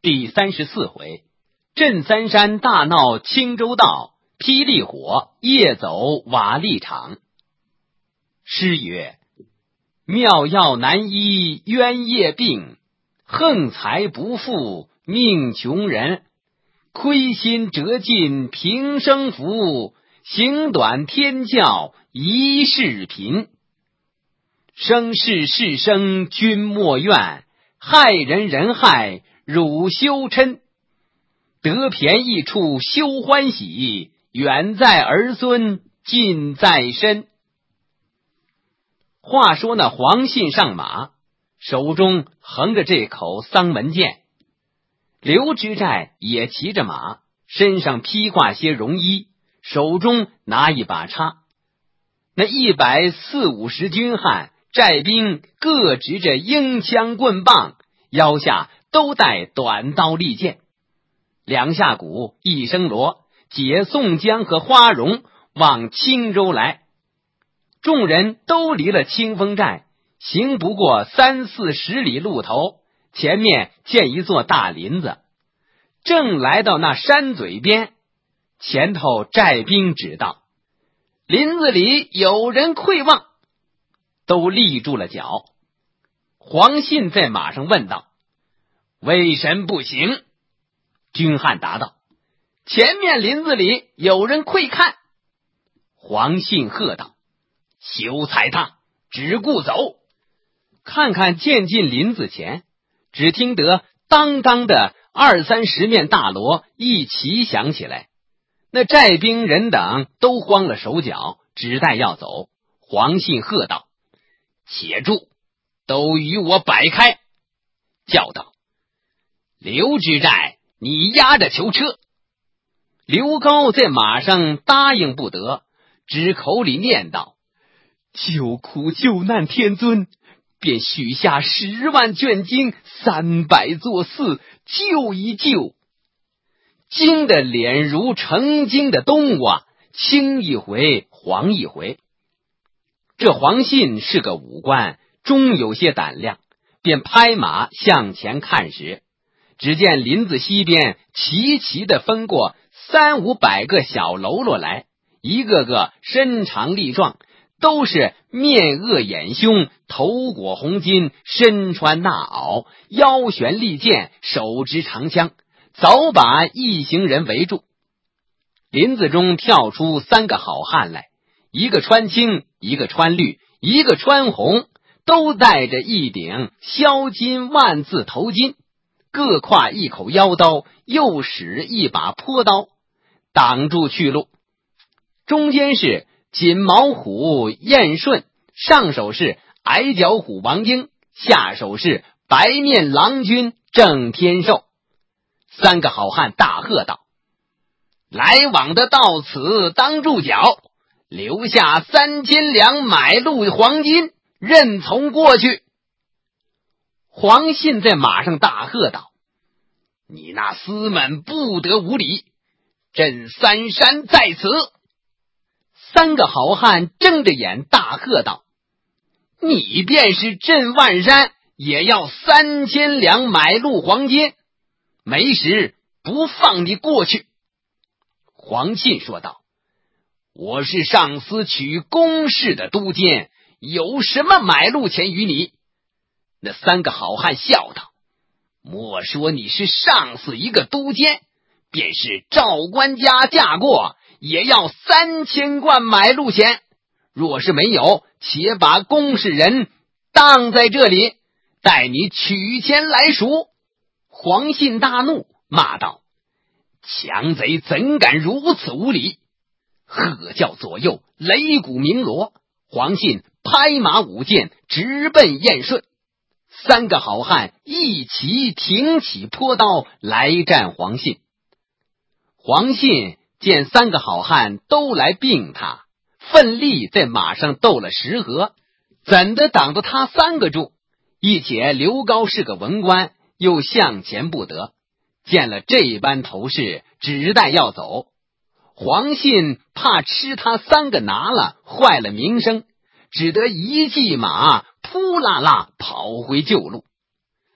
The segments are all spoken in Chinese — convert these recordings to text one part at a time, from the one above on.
第34回，镇三山大闹青州道，霹雳火夜走瓦砾场。诗曰：妙药难医冤业病，横财不富命穷人。亏心折尽平生福，行短天教一世贫。生世世生君莫怨，害人人害汝羞嗔。得便宜处休欢喜，远在儿孙近在身。话说那黄信上马，手中横着这口丧门剑，刘知寨也骑着马，身上披挂些绒衣，手中拿一把叉。那140-150军汉寨兵各执着鹰枪棍棒，腰下都带短刀利剑。两下鼓一声锣，解宋江和花荣往青州来。众人都离了清风寨，行不过30-40里路头，前面见一座大林子，正来到那山嘴边，前头寨兵指道：林子里有人窥望，都立住了脚。黄信在马上问道：为神不行？军汉答道：前面林子里有人窥看。黄信喝道：休踩踏，只顾走。看看渐进林子前，只听得当当的20-30面大锣一齐响起来，那寨兵人等都慌了手脚，只待要走。黄信喝道：且住，都与我摆开。叫道：刘知寨，你压着囚车。刘高在马上答应不得，只口里念道：救苦救难天尊，便许下10万卷经，300座寺，救一救。惊得脸如成精的冬瓜，青一回黄一回。这黄信是个武官，终有些胆量，便拍马向前看时，只见林子西边齐齐地分过300-500个小喽啰来，一个个身长力壮，都是面恶眼凶，头裹红巾，身穿纳袄，腰悬利剑，手执长枪，早把一行人围住。林子中跳出3个好汉来，一个穿青，一个穿绿，一个穿红，都戴着一顶削金万字头巾，各挎一口腰刀，又使一把坡刀，挡住去路。中间是锦毛虎燕顺，上手是矮脚虎王英，下手是白面郎君郑天寿。3个好汉大喝道：来往的到此当住脚，留下3000两买路黄金，任从过去。黄信在马上大喝道：你那厮们不得无礼，镇三山在此。3个好汉睁着眼大喝道：你便是镇万山，也要3000两买路黄金，没时不放你过去。黄信说道：我是上司取公事的督监，有什么买路钱与你？那3个好汉笑道：莫说你是上司一个督监，便是赵官家嫁过，也要3000贯买路钱。若是没有，且把公事人当在这里，待你取钱来赎。黄信大怒，骂道：强贼怎敢如此无礼！喝叫左右，擂鼓鸣锣。黄信拍马舞剑，直奔燕顺。3个好汉一齐挺起坡刀来战黄信。黄信见3个好汉都来并他，奋力在马上斗了10合，怎的挡得他3个住？一且刘高是个文官，又向前不得，见了这般头势，只待要走。黄信怕吃他3个拿了，坏了名声，只得一骑马扑啦啦跑回旧路。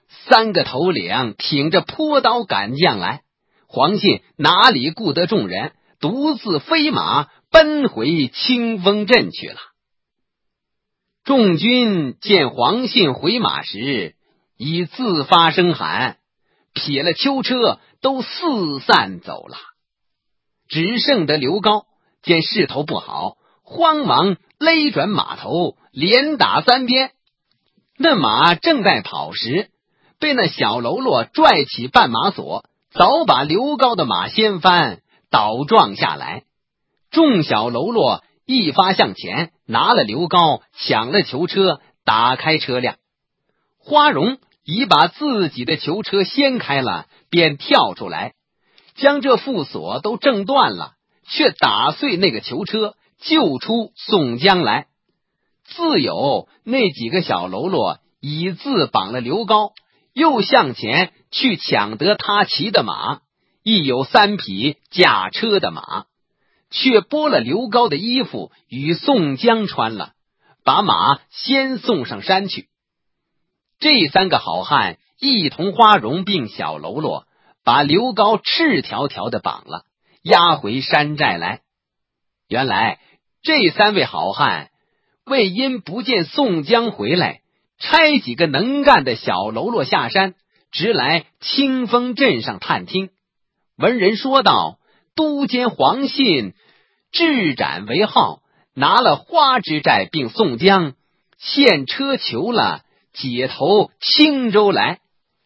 3个头领挺着坡刀赶将来，黄信哪里顾得众人，独自飞马奔回清风镇去了。众军见黄信回马时，已自发声喊，撇了囚车，都四散走了。只剩得刘高见势头不好，慌忙勒转马头，连打3鞭。那马正在跑时，被那小喽啰拽起绊马索，早把刘高的马掀翻，倒撞下来。众小喽啰一发向前，拿了刘高，抢了囚车，打开车辆。花荣已把自己的囚车掀开了，便跳出来，将这副锁都挣断了，却打碎那个囚车，救出宋江来。自有那几个小喽啰已自绑了刘高，又向前去抢得他骑的马，亦有3匹驾车的马，却剥了刘高的衣服与宋江穿了，把马先送上山去。这3个好汉一同花荣并小喽啰，把刘高赤条条的绑了，押回山寨来。原来这3位好汉为因不见宋江回来，差几个能干的小喽啰下山，直来清风镇上探听。闻人说道，都监黄信智斩为号，拿了花之寨并宋江，现车囚了，解投青州来。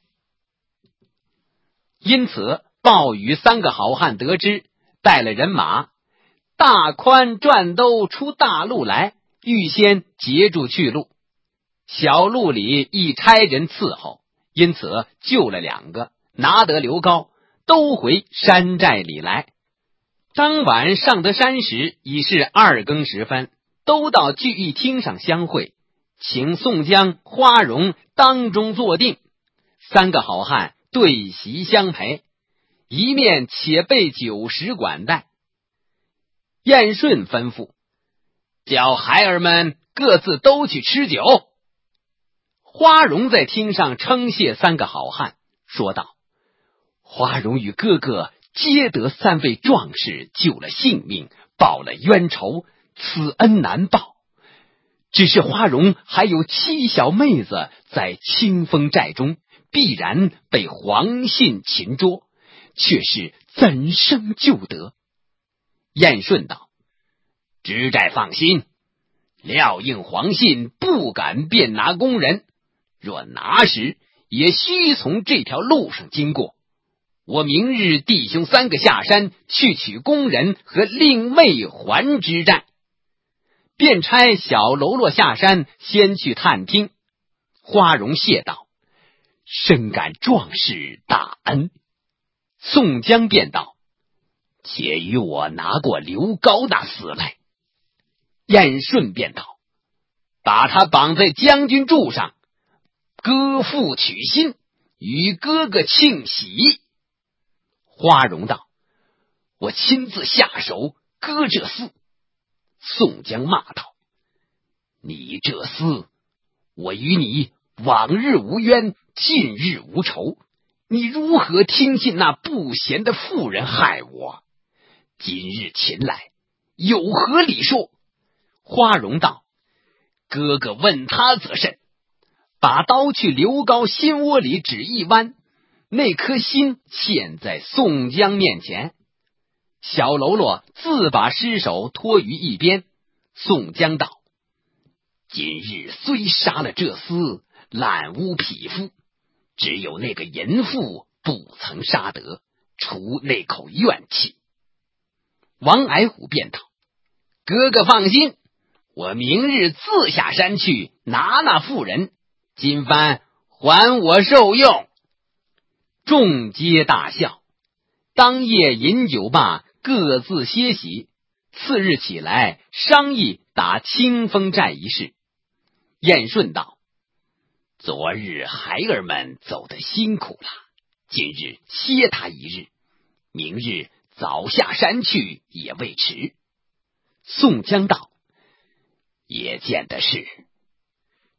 因此报与3个好汉得知，带了人马，大宽转兜出大路来，预先截住去路。小路里亦差人伺候，因此救了2个，拿得刘高，都回山寨里来。当晚上得山时，已是2更时分，都到聚义厅上相会，请宋江、花荣当中坐定。3个好汉对席相陪，一面且备酒食管待。燕顺吩咐，叫孩儿们各自都去吃酒。花荣在厅上称谢3个好汉，说道：花荣与哥哥皆得3位壮士救了性命，报了冤仇，此恩难报。只是花荣还有7小妹子在清风寨中，必然被黄信擒捉，却是怎生救得？燕顺道：知寨放心，料应黄信不敢便拿工人，若拿时，也须从这条路上经过。我明日弟兄3个下山去取工人和令妹还知寨，便差小喽啰下山先去探听。花荣谢道：深感壮士大恩。宋江便道：且与我拿过刘高那厮来。燕顺便道：把他绑在将军柱上，割腹取心，与哥哥庆喜。花荣道：我亲自下手割这厮。宋江骂道：你这厮，我与你往日无冤，近日无仇，你如何听信那不贤的妇人害我？今日擒来，有何理说？花荣道：哥哥问他则甚。把刀去刘高心窝里只一弯，那颗心现在宋江面前。小喽啰自把尸首拖于一边。宋江道：今日虽杀了这厮，滥污匹夫，只有那个淫妇不曾杀得，除那口怨气。王矮虎便道：哥哥放心，我明日自下山去拿那妇人，今番还我受用。众皆大笑。当夜饮酒罢，各自歇息。次日起来商议打清风寨一事。燕顺道：昨日孩儿们走得辛苦了，今日歇他一日，明日早下山去也未迟。宋江道：也见的是。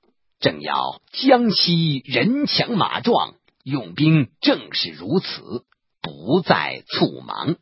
正要江西人强马壮，用兵正是如此，不再促忙。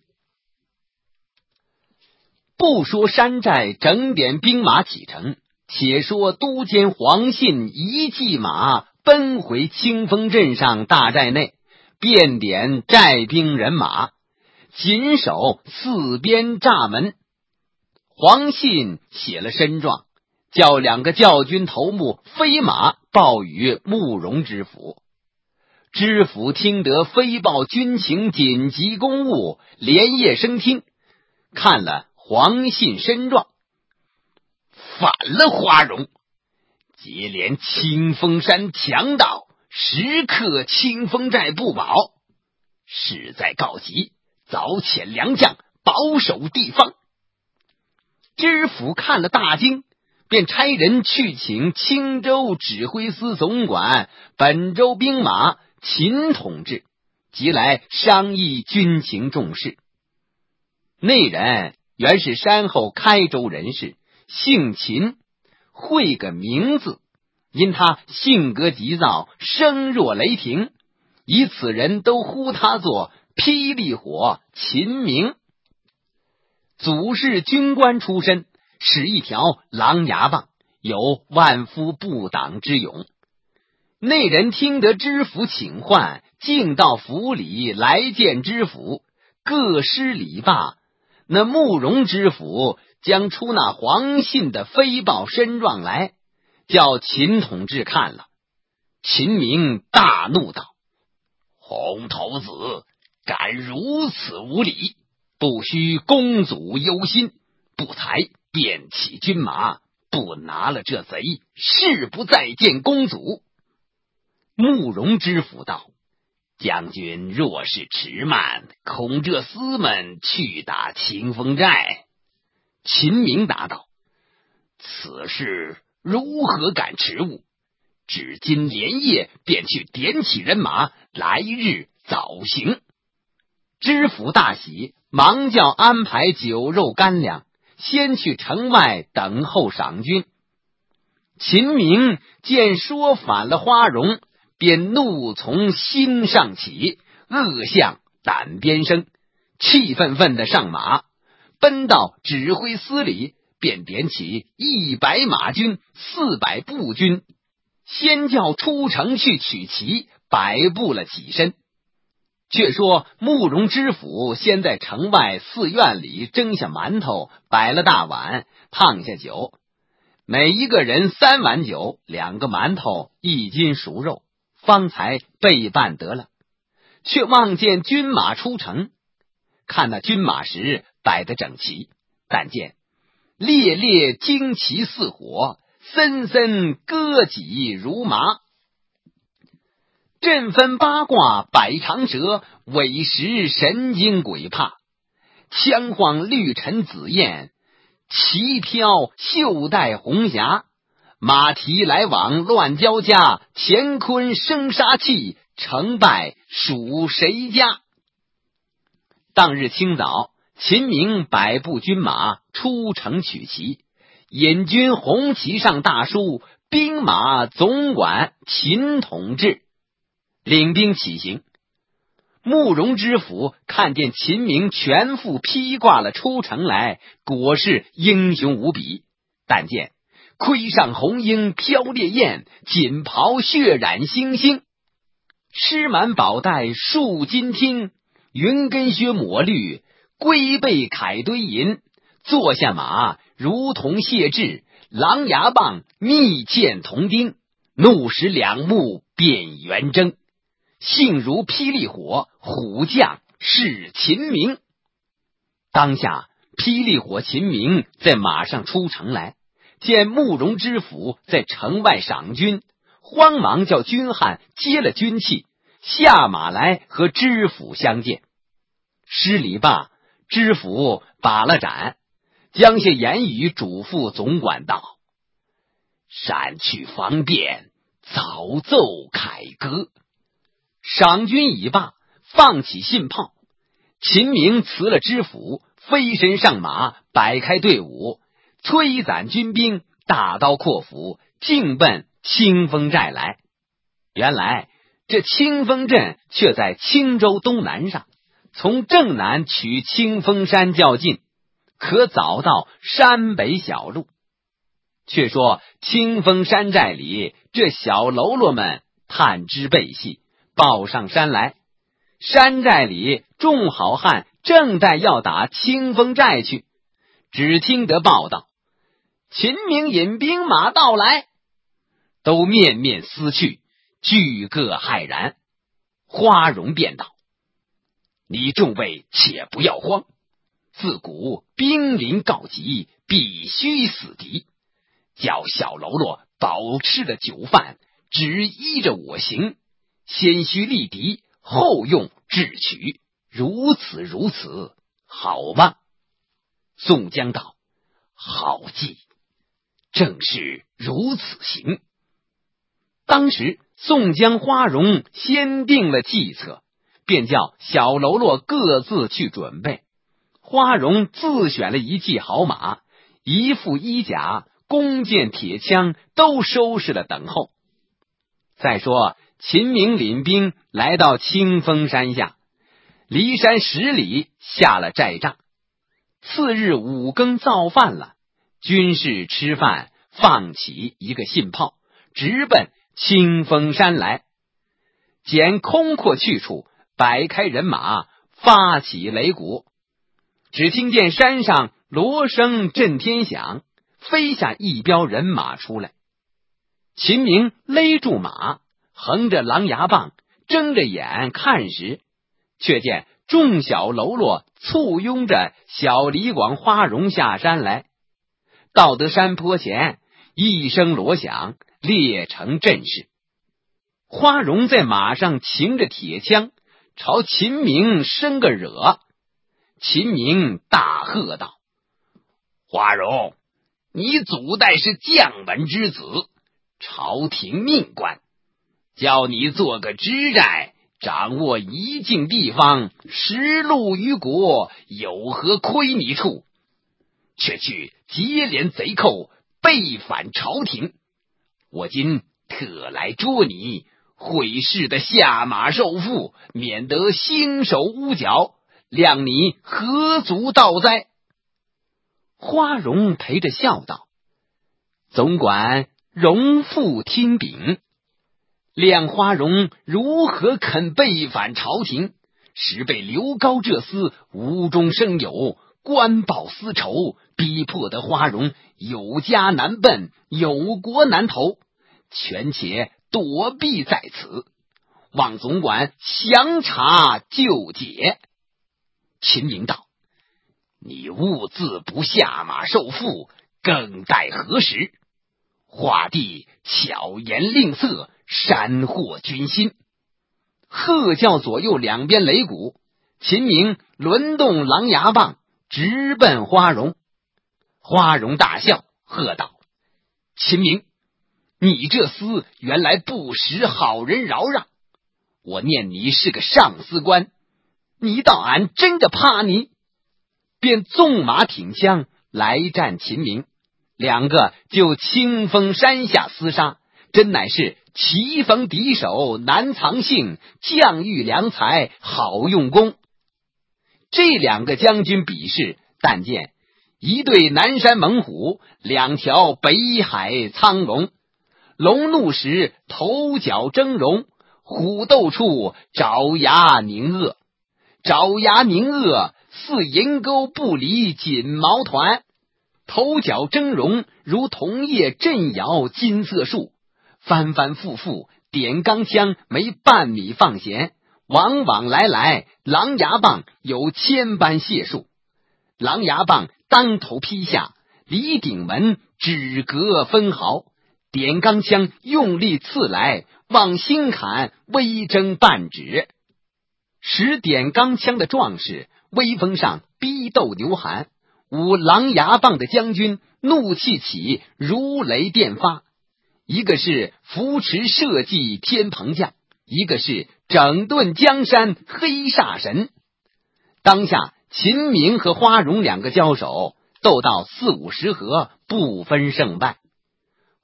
不说山寨整点兵马启程，且说都监黄信一骑马奔回清风镇上大寨内，遍点寨兵人马，紧守四边栅门。黄信写了申状，叫2个教军头目飞马报与慕容知府。知府听得飞报军情紧急公务，连夜升听，看了黄信申状，反了花荣，接连清风山强盗，时刻清风寨不保，势在告急，早遣良将保守地方。知府看了大惊，便差人去请青州指挥司总管本州兵马秦统制，即来商议军情重事。那人原是山后开州人士，姓秦，会个名字，因他性格急躁，声若雷霆，以此人都呼他做霹雳火秦明。祖是军官出身，使一条狼牙棒，有万夫不挡之勇。那人听得知府请唤，径到府里来见知府，各施礼罢。那慕容知府将出那黄信的飞报申状来，叫秦统制看了。秦明大怒道：红头子敢如此无礼，不须公祖忧心，不才便起军马，不拿了这贼，誓不再见公祖。慕容知府道：将军若是迟慢，恐这厮们去打清风寨。秦明答道：此事如何敢迟误？只今连夜便去点起人马，来日早行。知府大喜，忙叫安排酒肉干粮，先去城外等候赏军。秦明见说反了花荣，便怒从心上起，恶向胆边生，气愤愤地上马，奔到指挥司里，便点起100马军、400步军，先叫出城去取旗，摆布了起身。却说慕容知府先在城外寺院里蒸下馒头，摆了大碗，烫下酒，每一个人3碗酒，2个馒头，1斤熟肉，方才备办得了。却望见军马出城，看那军马时摆得整齐，但见烈烈旌旗似火，森森戈戟如麻，阵分八卦摆长蛇，委实神经鬼怕，枪晃绿尘紫焰，旗飘袖带红霞，马蹄来往乱交加，乾坤生杀气，成败属谁家。当日清早，秦明摆布军马出城取旗，引军红旗上大书兵马总管秦统制，领兵起行。慕容知府看见秦明全副披挂了出城来，果是英雄无比。但见盔上红缨飘烈焰，锦袍血染星星，狮满宝带束金听，云根靴抹绿，龟背铠堆银，坐下马如同谢志，狼牙棒密嵌铜钉，怒使两目变圆睁，性如霹雳火，虎将是秦明。当下霹雳火秦明在马上出城来，见慕容知府在城外赏军，慌忙叫军汉接了军器，下马来和知府相见。施礼罢，知府把了盏，将些言语嘱咐总管道：闪去方便，早奏凯歌。赏军已罢，放起信炮。秦明辞了知府，飞身上马，摆开队伍，催攒军兵，大刀阔斧，径奔清风寨来。原来这清风镇却在青州东南上，从正南取清风山较近，可早到山北小路。却说清风山寨里，这小喽啰们探知背细，报上山来。山寨里众好汉正待要打清风寨去，只听得报道：秦明引兵马到来，都面面思去，俱各骇然。花荣便道：你众位且不要慌，自古兵临告急，必须死敌，叫小喽啰饱吃了酒饭，只依着我行，先须力敌，后用智取，如此，好吗？宋江道：好计，正是如此行。当时宋江、花荣先定了计策，便叫小喽啰各自去准备。花荣自选了一骑好马，一副衣甲，弓箭铁枪都收拾了等候。再说秦明领兵来到清风山下，离山10里下了寨帐。次日5更造饭了，军士吃饭，放起一个信炮，直奔清风山来。捡空阔去处，摆开人马，发起擂鼓。只听见山上锣声震天响，飞下一彪人马出来。秦明勒住马，横着狼牙棒，睁着眼看时，却见众小喽啰簇拥着小李广、花荣下山来。到得山坡前，一声锣响，列成阵势。花荣在马上擎着铁枪，朝秦明伸个惹。秦明大喝道：花荣，你祖代是将门之子，朝廷命官，叫你做个知寨，掌握一境地方，10路于国，有何亏你处？却去接连贼寇，背反朝廷。我今特来捉你，会试的下马受缚，免得兴手污脚，谅你何足道哉？花荣陪着笑道：总管荣父听禀，谅花荣如何肯背反朝廷，实被刘高这厮无中生有，官报私仇，逼迫得花荣有家难奔，有国难投，权且躲避在此，望总管详查就解。秦明道：你兀自不下马受缚，更待何时？华帝巧言令色，煽惑军心。喝叫左右两边擂鼓，秦明轮动狼牙棒，直奔花荣。花荣大笑，喝道：秦明，你这厮原来不识好人饶让，我念你是个上司官，你倒俺真的怕你。便纵马挺枪来战秦明，两个就清风山下厮杀，真乃是棋逢敌手难藏性，将遇良才好用功。这两个将军比试，但见一对南山猛虎，两条北海苍龙，龙怒时头角峥嵘，虎斗处爪牙凝恶，爪牙凝恶似银钩不离锦毛团，头角峥嵘如铜叶震摇金色树，翻翻复复，点钢枪没半米放闲，往往来来，狼牙棒有千般解数。狼牙棒当头劈下，李顶门只隔分毫，点钢枪用力刺来，往心坎微睁半指。使点钢枪的壮士威风上逼斗牛寒，舞狼牙棒的将军怒气起，如雷电发。一个是扶持社稷天蓬将，一个是整顿江山黑煞神。当下秦明和花荣两个交手，斗到40-50合，不分胜败。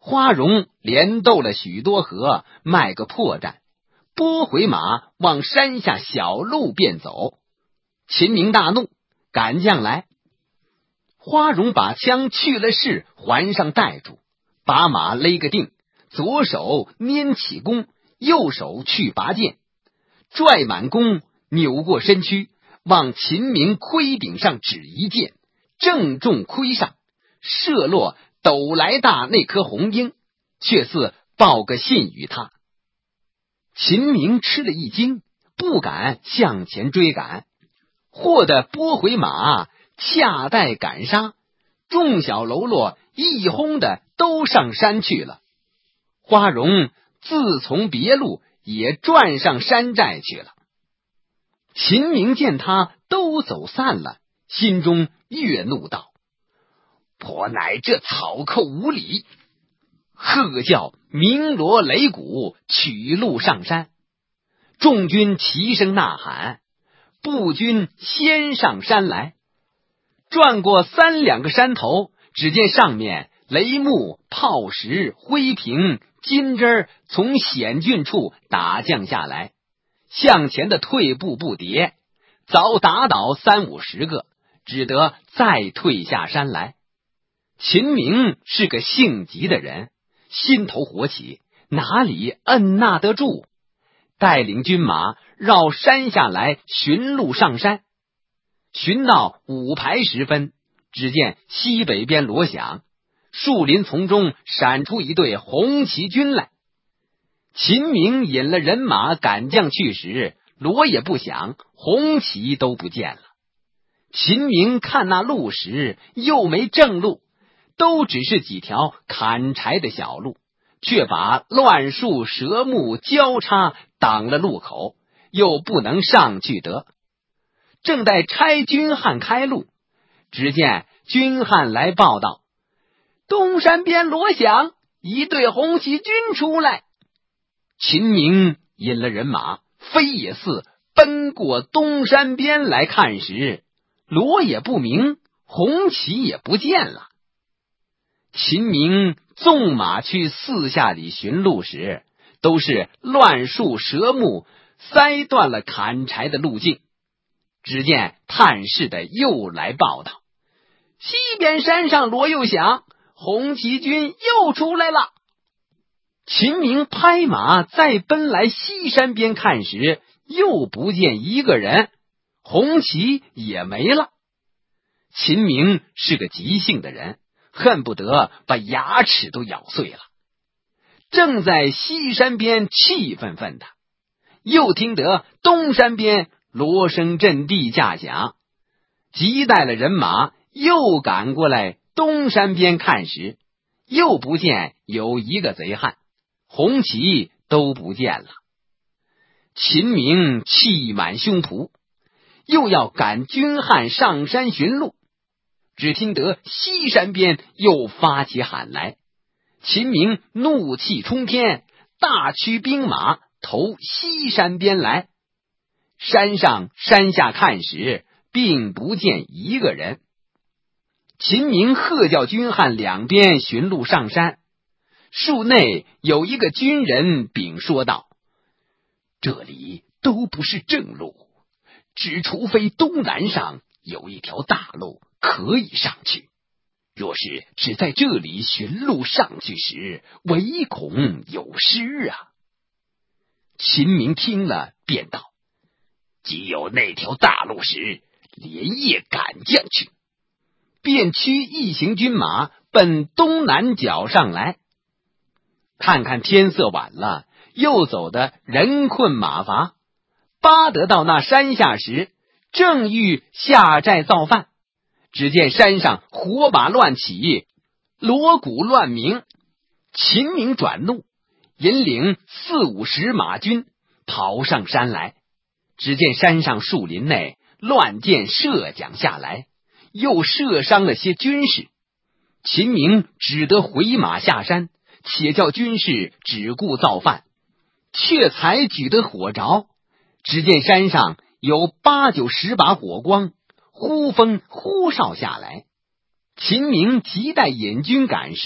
花荣连斗了许多合，卖个破绽，拨回马往山下小路便走。秦明大怒，赶将来。花荣把枪去了势，环上带住，把马勒个定，左手拈起弓，右手去拔剑，拽满弓，扭过身躯，往秦明盔顶上指一箭，正中盔上，射落斗来大那颗红缨，却似报个信与他。秦明吃了一惊，不敢向前追赶，或得拨回马，恰待赶杀，众小喽啰一轰的都上山去了。花荣自从别路，也转上山寨去了。秦明见他都走散了，心中越怒道：颇乃这草寇无礼！喝叫鸣锣擂鼓，取路上山。众军齐声呐喊，步军先上山来。转过3、2个山头，只见上面雷木、炮石、灰瓶、金针从险峻处打将下来，向前的退步不迭，早打倒30、50个，只得再退下山来。秦明是个性急的人，心头火起，哪里摁捺得住？带领军马绕山下来，寻路上山。寻到午牌时分，只见西北边锣响，树林丛中闪出一队红旗军来。秦明引了人马赶将去时，锣也不响，红旗都不见了。秦明看那路时，又没正路，都只是几条砍柴的小路，却把乱树蛇木交叉挡了路口，又不能上去得。正待差军汉开路，只见军汉来报道：东山边锣响，一队红旗军出来。秦明引了人马，飞也似奔过东山边来看时，锣也不鸣，红旗也不见了。秦明纵马去四下里寻路时，都是乱树蛇木，塞断了砍柴的路径。只见探视的又来报道：西边山上锣又响，红旗军又出来了。秦明拍马再奔来西山边看时，又不见一个人，红旗也没了。秦明是个急性的人，恨不得把牙齿都咬碎了。正在西山边气愤愤的，又听得东山边锣声震地架响，急带了人马又赶过来东山边看时，又不见有一个贼汉，红旗都不见了。秦明气满胸脯，又要赶军汉上山寻路，只听得西山边又发起喊来。秦明怒气冲天，大驱兵马投西山边来。山上山下看时，并不见一个人。秦明喝叫军汉两边寻路上山。树内有一个军人禀说道：这里都不是正路，只除非东南上有一条大路可以上去，若是只在这里寻路上去时，唯恐有失啊。秦明听了便道：既有那条大路时，连夜赶将去。便驱一行军马奔东南角上来。看看天色晚了，又走得人困马乏，巴得到那山下时，正欲下寨造饭，只见山上火把乱起，锣鼓乱鸣。秦明转怒，引领40、50马军跑上山来。只见山上树林内乱箭射将下来，又射伤了些军士。秦明只得回马下山，且叫军士只顾造饭，却才举得火着。只见山上有8、9、10把火光，呼风呼哨下来。秦明急待引军赶时，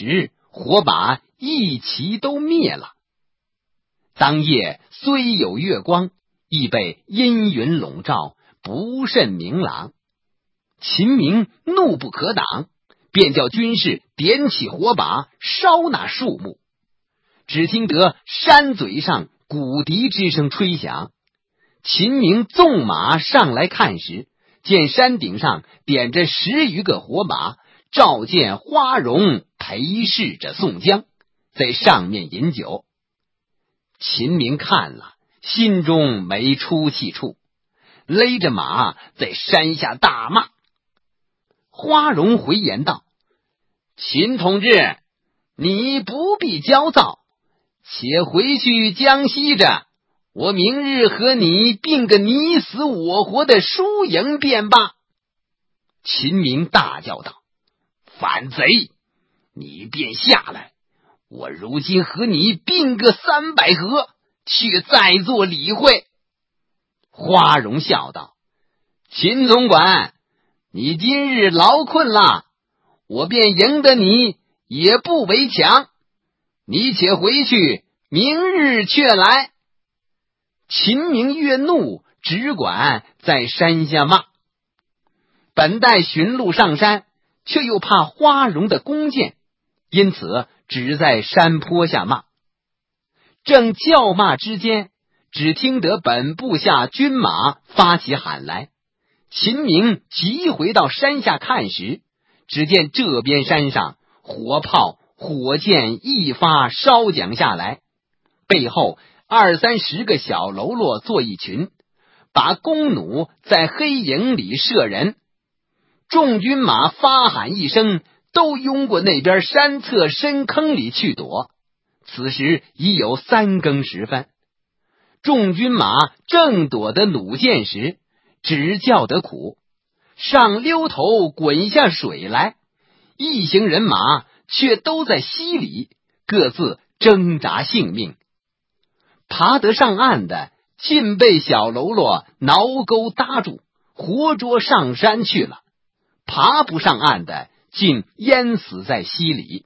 火把一齐都灭了。当夜虽有月光，亦被阴云笼罩，不甚明朗。秦明怒不可挡，便叫军士点起火把，烧那树木。只听得山嘴上鼓笛之声吹响。秦明纵马上来看时，见山顶上点着10余个火把，照见花荣陪侍着宋江在上面饮酒。秦明看了，心中没出气处，勒着马在山下大骂。花荣回言道：秦同志，你不必焦躁，且回去江西着，我明日和你并个你死我活的输赢便罢。秦明大叫道：反贼，你便下来，我如今和你并个300合，却再做理会。花荣笑道：秦总管，你今日劳困了，我便赢得你也不为强，你且回去，明日却来。秦明越怒，只管在山下骂。本待寻路上山，却又怕花荣的弓箭，因此只在山坡下骂。正叫骂之间，只听得本部下军马发起喊来。秦明急回到山下看时，只见这边山上火炮火箭一发烧将下来，背后20-30个小喽啰做一群，把弓弩在黑影里射人。众军马发喊一声，都拥过那边山侧深坑里去躲。此时已有3更时分，众军马正躲得弩箭时，只叫得苦，上溜头滚下水来，一行人马却都在溪里，各自挣扎性命。爬得上岸的尽被小喽啰挠钩搭住，活捉上山去了；爬不上岸的竟淹死在溪里。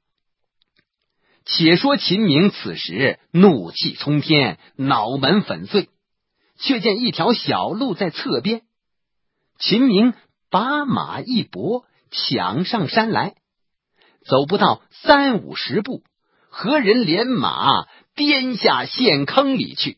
且说秦明此时怒气冲天，脑门粉碎，却见一条小路在侧边。秦明把马一搏，抢上山来，走不到30-50步，和人连马颠下陷坑里去。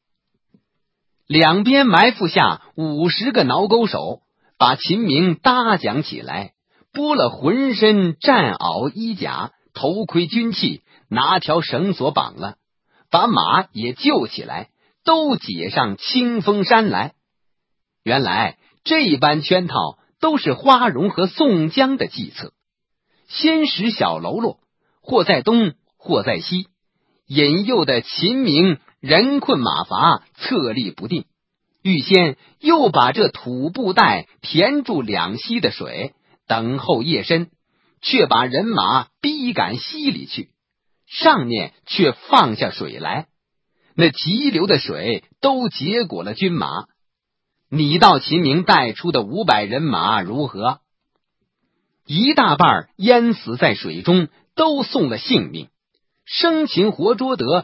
两边埋伏下50个挠钩手，把秦明搭将起来，剥了浑身战袄衣甲、头盔军器，拿条绳索绑了，把马也救起来，都解上清风山来。原来这般圈套都是花荣和宋江的计策，先使小喽啰或在东或在西，引诱的秦明人困马乏，策力不定。预先又把这土布袋填住两溪的水，等候夜深，却把人马逼赶溪里去，上面却放下水来，那急流的水都结果了军马。你道秦明带出的500人马如何？一大半淹死在水中，都送了性命，生擒活捉得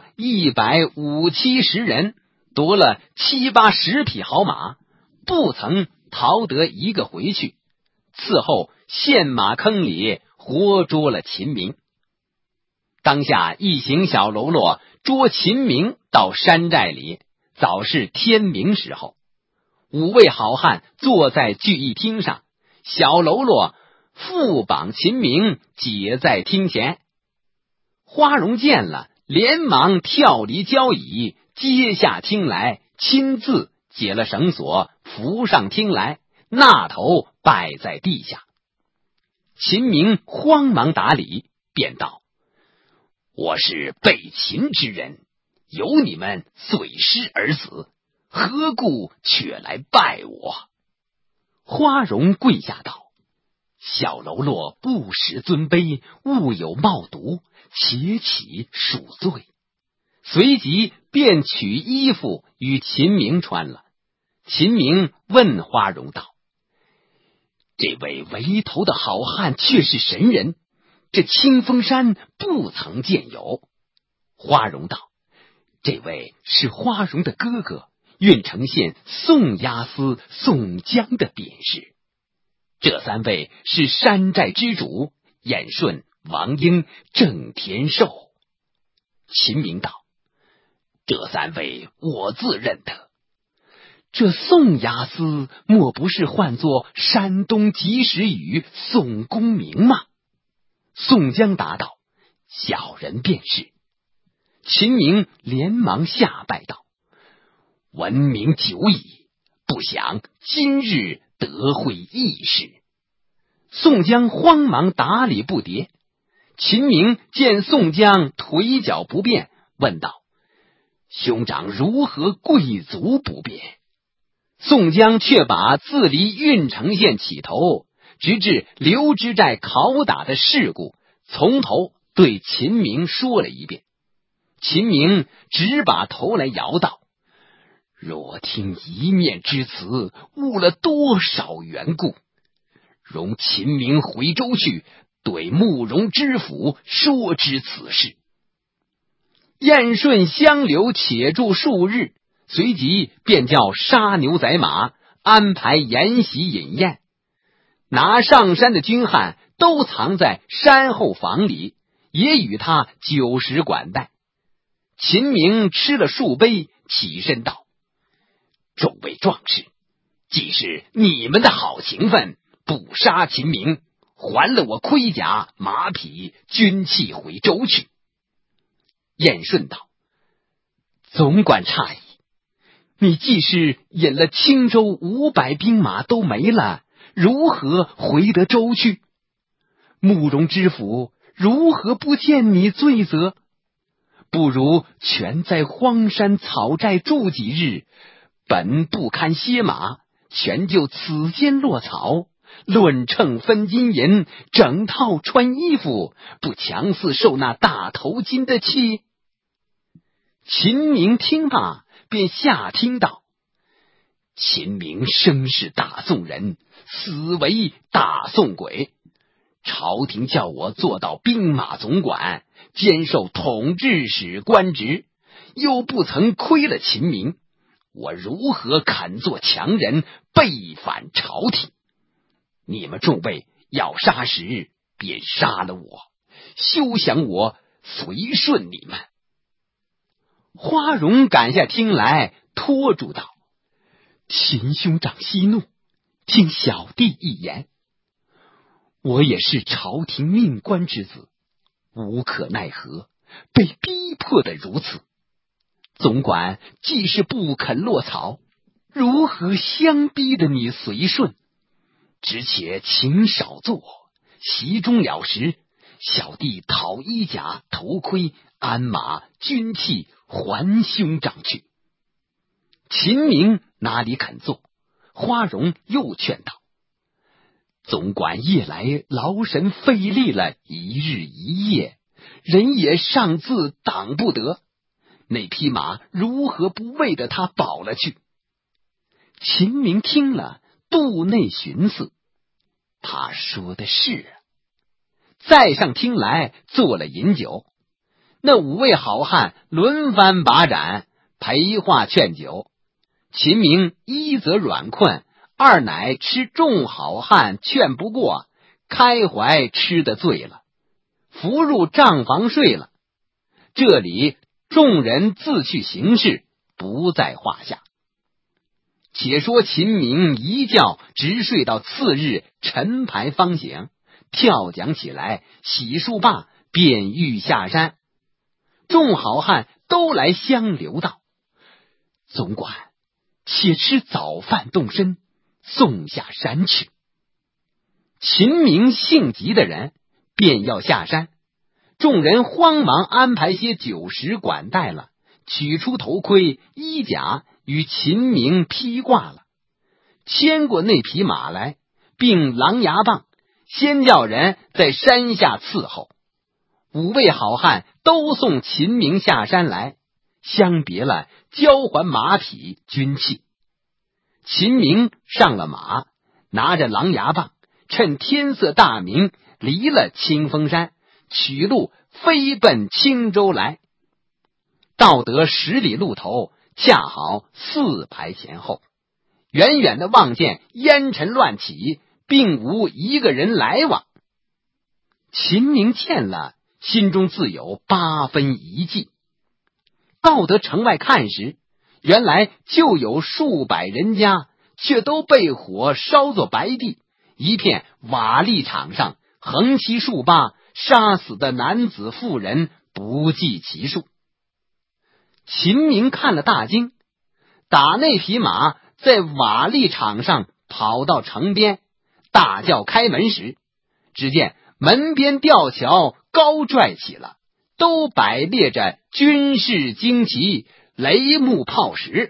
150-70人，夺了70-80匹好马，不曾逃得一个回去。伺候陷马坑里活捉了秦明。当下一行小喽啰捉秦明到山寨里，早是天明时候。5位好汉坐在聚义厅上，小喽啰缚绑秦明，解在厅前。花荣见了，连忙跳离交椅，接下厅来，亲自解了绳索，扶上厅来，那头拜在地下。秦明慌忙打礼，便道：我是被秦之人，有你们碎尸而死，何故却来拜我？花荣跪下道：小喽啰不识尊卑，误有冒读，且起赎罪。随即便取衣服与秦明穿了。秦明问花荣道：这位围头的好汉却是神人， 这清风山不曾见有。花荣道：这位是花荣的哥哥，郓城县宋押司宋江的便是。这三位是山寨之主，燕顺、王英、郑天寿。秦明道：这三位我自认得。这宋押司莫不是唤作山东及时雨宋公明吗？宋江答道：小人便是。秦明连忙下拜道：闻名久矣，不想今日得会义士。宋江慌忙打礼不迭。秦明见宋江腿脚不便，问道：兄长如何贵族不便？宋江却把自离郓城县起头，直至刘知寨拷打的事故，从头对秦明说了一遍。秦明只把头来摇道：若听一面之词，误了多少缘故。容秦明回州去，对慕容知府说知此事。燕顺相留且住数日，随即便叫杀牛宰马，安排筵席饮宴，拿上山的军汉都藏在山后房里，也与他酒食管待。秦明吃了数杯，起身道：众位壮士，既是你们的好情分，不杀秦明，还了我盔甲、马匹、军器回州去。燕顺道：总管诧异，你既是引了青州500兵马都没了，如何回得州去？慕容知府如何不见你罪责？不如全在荒山草寨住几日，本不堪歇马，全就此间落草，论秤分金银，整套穿衣服，不强似受那大头巾的气。秦明听罢，便下听道：秦明生是大宋人，死为大宋鬼，朝廷叫我做到兵马总管，兼受统制使官职，又不曾亏了秦明，我如何肯做强人，背反朝廷？你们众位要杀时，便杀了我，休想我随顺你们。花荣赶下厅来，拖住道：秦兄长息怒，听小弟一言。我也是朝廷命官之子，无可奈何，被逼迫得如此。总管既是不肯落草，如何相逼的你随顺？只且请少坐，席中了时，小弟讨衣甲、头盔、鞍马、军器还兄长去。秦明哪里肯做？花荣又劝道：总管夜来劳神费力了一日一夜，人也尚自挡不得，那匹马如何不为得他保了去？秦明听了，肚内寻思，他说的是。再上厅来做了饮酒，那5位好汉轮番把盏，陪话劝酒。秦明一则软困，二乃吃众好汉劝不过，开怀吃得醉了，伏入帐房睡了。这里众人自去行事，不在话下。且说秦明一觉直睡到次日晨牌方醒，跳桨起来，洗漱罢，便欲下山。众好汉都来相留道：总管，且吃早饭动身，送下山去。秦明性急的人，便要下山。众人慌忙安排些酒食管待了，取出头盔、衣甲，与秦明披挂了，牵过那匹马来，并狼牙棒，先叫人在山下伺候。5位好汉都送秦明下山来，相别了，交还马匹军器。秦明上了马，拿着狼牙棒，趁天色大明，离了清风山， 取路飞奔青州来。到得10里路头，恰好4排前后，远远的望见烟尘乱起，并无一个人来往。秦明见了，心中自有8分疑计。到得城外看时，原来就有数百人家，却都被火烧作白地，一片瓦砾场上横七竖八，杀死的男子妇人不计其数。秦明看了大惊，打那匹马在瓦砾场上跑到城边，大叫开门时，只见门边吊桥高拽起了，都摆列着军事旌旗、雷木炮石。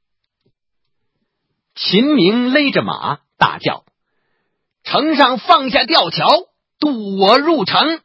秦明勒着马大叫：城上放下吊桥，渡我入城。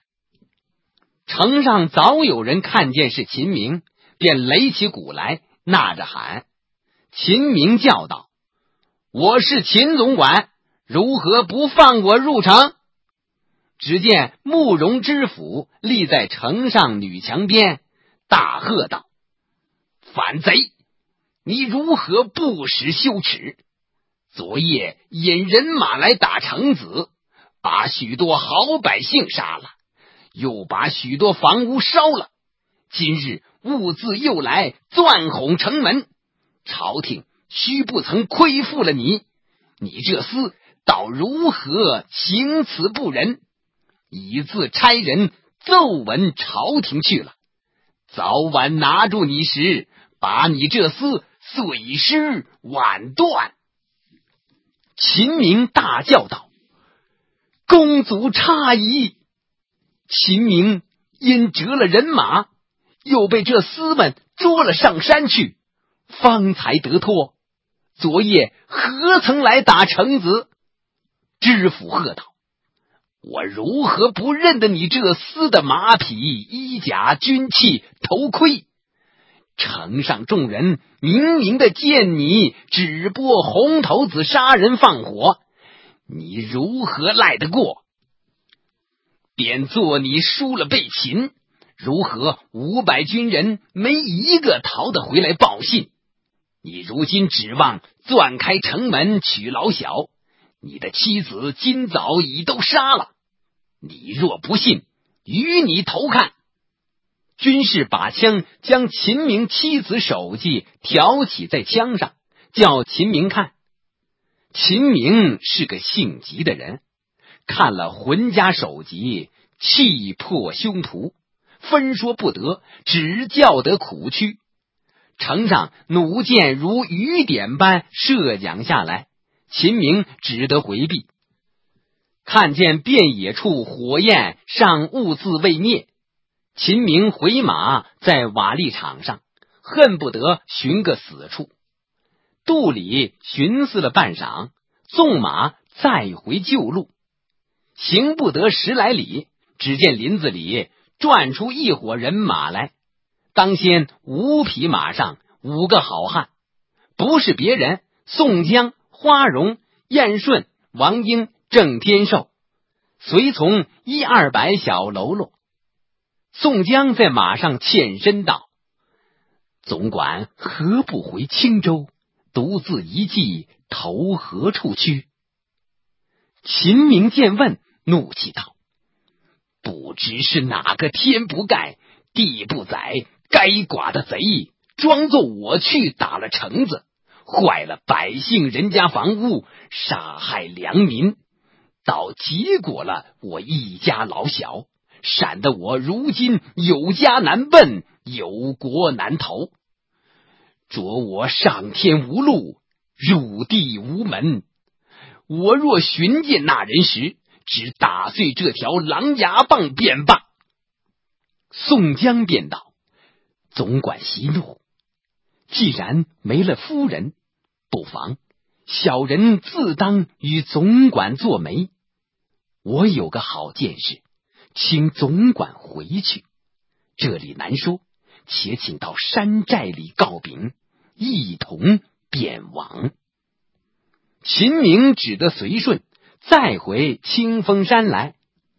城上早有人看见是秦明，便擂起鼓来，呐着喊。秦明叫道：我是秦总管，如何不放我入城？只见慕容知府立在城上女墙边，大喝道：反贼，你如何不识羞耻？昨夜引人马来打城子，把许多好百姓杀了，又把许多房屋烧了，今日兀自又来钻哄城门，朝廷须不曾亏负了你，你这厮倒如何行此不仁？已自差人奏闻朝廷去了，早晚拿住你时，把你这厮碎尸万段。秦明大叫道：公祖差矣！秦明因折了人马，又被这厮们捉了上山去，方才得脱。昨夜何曾来打城子？知府喝道：我如何不认得你这厮的马匹、衣甲、军器、头盔？城上众人明明的见你只播红头子杀人放火，你如何赖得过？便做你输了被擒，如何500军人没一个逃得回来报信？你如今指望钻开城门取老小，你的妻子今早已都杀了。你若不信，与你头看。军士把枪将秦明妻子首级挑起在枪上，叫秦明看。秦明是个性急的人，看了浑家首级，气破胸脯，分说不得，只叫得苦屈。城上弩箭如雨点般射将下来，秦明只得回避。看见遍野处火焰尚兀自未灭，秦明回马在瓦砾场上，恨不得寻个死处。肚里寻思了半晌，纵马再回旧路，行不得10来里，只见林子里转出一伙人马来，当先5匹马上5个好汉，不是别人，宋江、花荣、燕顺、王英、郑天寿，随从100-200小喽啰。宋江在马上欠身道：总管何不回青州，独自一骑投何处去？秦明见问，怒气道：不知是哪个天不盖地不载该寡的贼，装作我去打了城子，坏了百姓人家房屋，杀害良民，倒结果了我一家老小，闪得我如今有家难奔，有国难投，着我上天无路，入地无门。我若寻见那人时，只打碎这条狼牙棒便罢。宋江便道：总管息怒，既然没了夫人，不妨小人自当与总管做媒。我有个好见识，请总管回去，这里难说，且请到山寨里告禀，一同便往。秦明只得随顺，再回清风山来。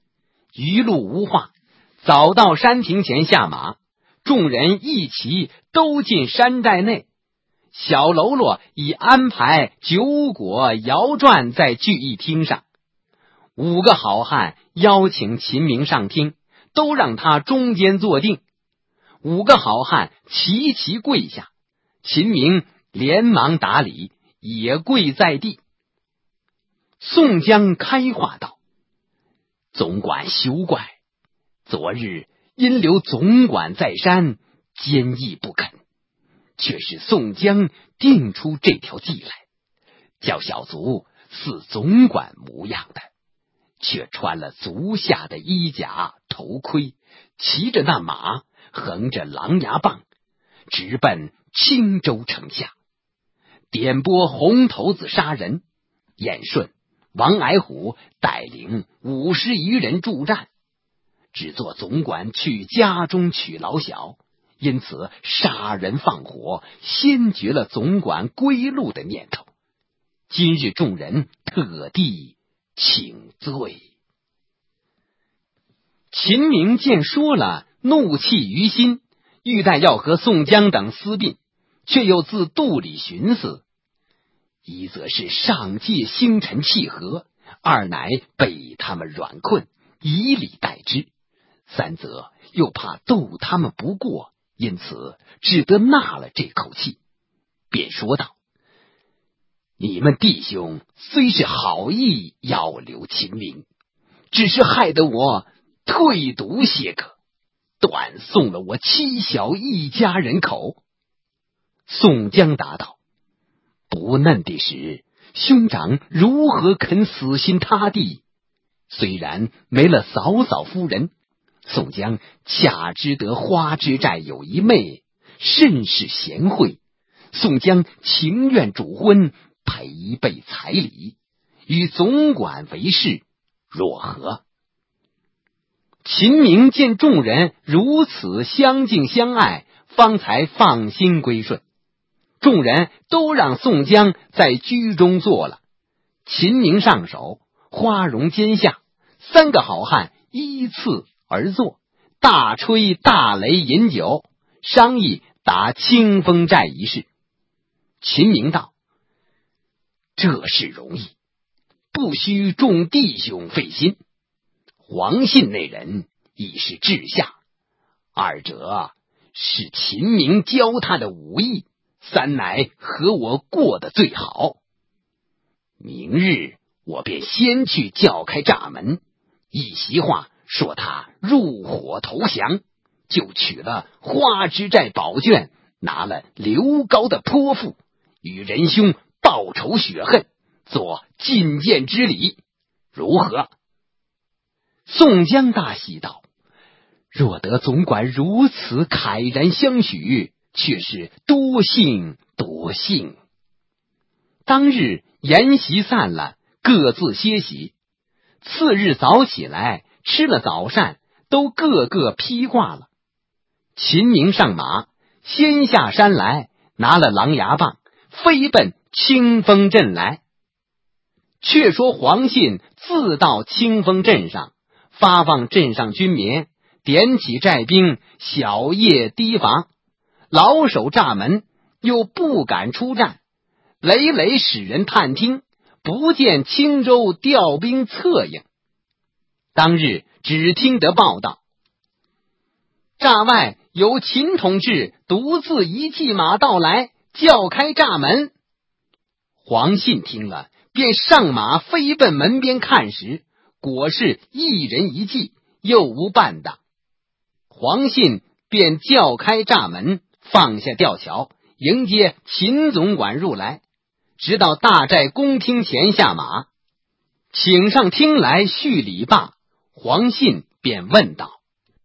余路无话，早到山亭前下马，众人一齐都进山寨内。小喽啰已安排酒果肴馔在聚义厅上，5个好汉邀请秦明上厅，都让他中间坐定。5个好汉齐齐跪下，秦明连忙打礼，也跪在地。宋江开话道：总管休怪，昨日因留总管在山，坚毅不肯，却是宋江定出这条计来，叫小卒似总管模样的，却穿了足下的衣甲头盔，骑着那马，横着狼牙棒，直奔青州城下，点拨红头子杀人。燕顺、王矮虎带领50余人助战，只做总管去家中取老小，因此杀人放火，先绝了总管归路的念头。今日众人特地请罪。秦明见说了，怒气于心，欲待要和宋江等私并，却又自肚里寻思：一则是上界星辰契合，二乃被他们软困，以礼待之；三则又怕斗他们不过，因此只得纳了这口气，便说道：你们弟兄虽是好意要留秦明，只是害得我退毒些个，断送了我妻小一家人口。宋江答道：不嫩的时，兄长如何肯死心塌地？虽然没了嫂嫂夫人，宋江恰知得花枝寨有一妹，甚是贤惠，宋江情愿主婚，赔一倍彩礼，与总管为士，若何？秦明见众人如此相敬相爱，方才放心归顺。众人都让宋江在居中坐了，秦明上手，花荣肩下，3个好汉依次而坐，大吹大擂饮酒，商议打清风寨一事。秦明道：这事容易，不须众弟兄费心。黄信那人已是治下，二者是秦明教他的武艺，三乃和我过得最好。明日我便先去叫开栅门，一席话说他入伙投降，就取了花枝寨宝卷，拿了刘高的泼妇，与仁兄报仇雪恨，做进谏之礼，如何？宋江大喜道：若得总管如此慨然相许，却是多幸多幸。当日筵席散了，各自歇息。次日早起来，吃了早膳，都各个披挂了。秦明上马，先下山来，拿了狼牙棒，飞奔清风镇来。却说黄信自到清风镇上，发放镇上军民，点起寨兵，小夜提防，老守栅门，又不敢出战，累累使人探听，不见青州调兵策应。当日只听得报道，栅外有秦同志独自一骑马到来，叫开栅门。黄信听了，便上马飞奔门边看时，果是一人一骑，又无半挡。黄信便叫开栅门，放下吊桥，迎接秦总管入来，直到大寨公厅前下马，请上厅来叙礼罢。黄信便问道：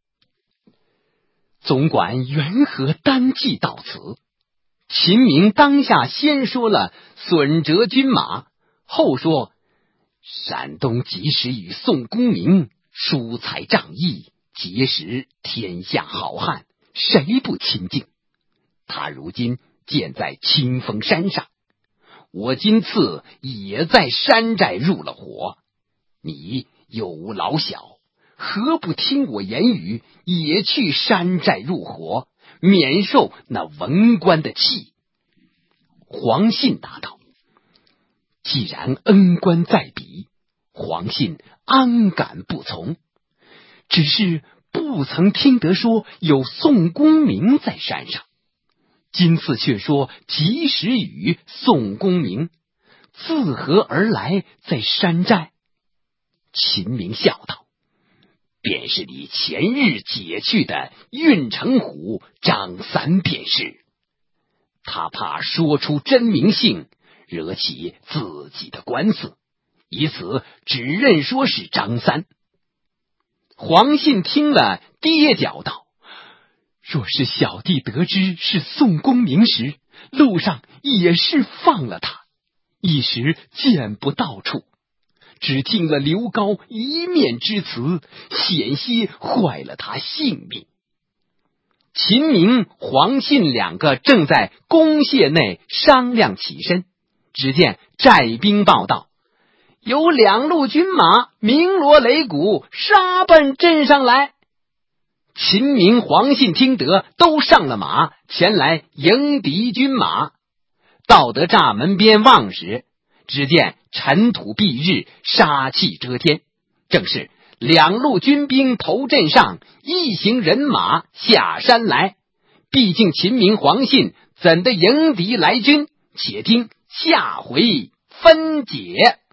总管缘何单骑到此？秦明当下先说了损折军马，后说山东及时与宋公明疏财仗义，结识天下好汉，谁不亲近？他如今建在清风山上，我今次也在山寨入了伙，你又无老小， 何不听我言语，也去山寨入伙，免受那文官的气？”黄信答道：“既然恩官在彼，黄信安敢不从？只是不曾听得说有宋公明在山上，今次却说及时雨宋公明，自何而来在山寨？”秦明笑道：“便是你前日解去的运城虎张三便是。他怕说出真名姓，惹起自己的官司，以此只认说是张三。”黄信听了，跌脚道：“若是小弟得知是宋公明时，路上也是放了他，一时见不到处，只听了刘高一面之词，险些坏了他性命。”秦明、黄信两个正在公廨内商量起身，只见寨兵报道：“有2路军马鸣锣擂鼓，杀奔镇上来。”秦明、黄信听得，都上了马，前来迎敌军马。到得栅门边望时，只见尘土蔽日，杀气遮天，正是2路军兵投阵上，一行人马下山来。毕竟秦明、黄信怎的迎敌来军？且听下回分解。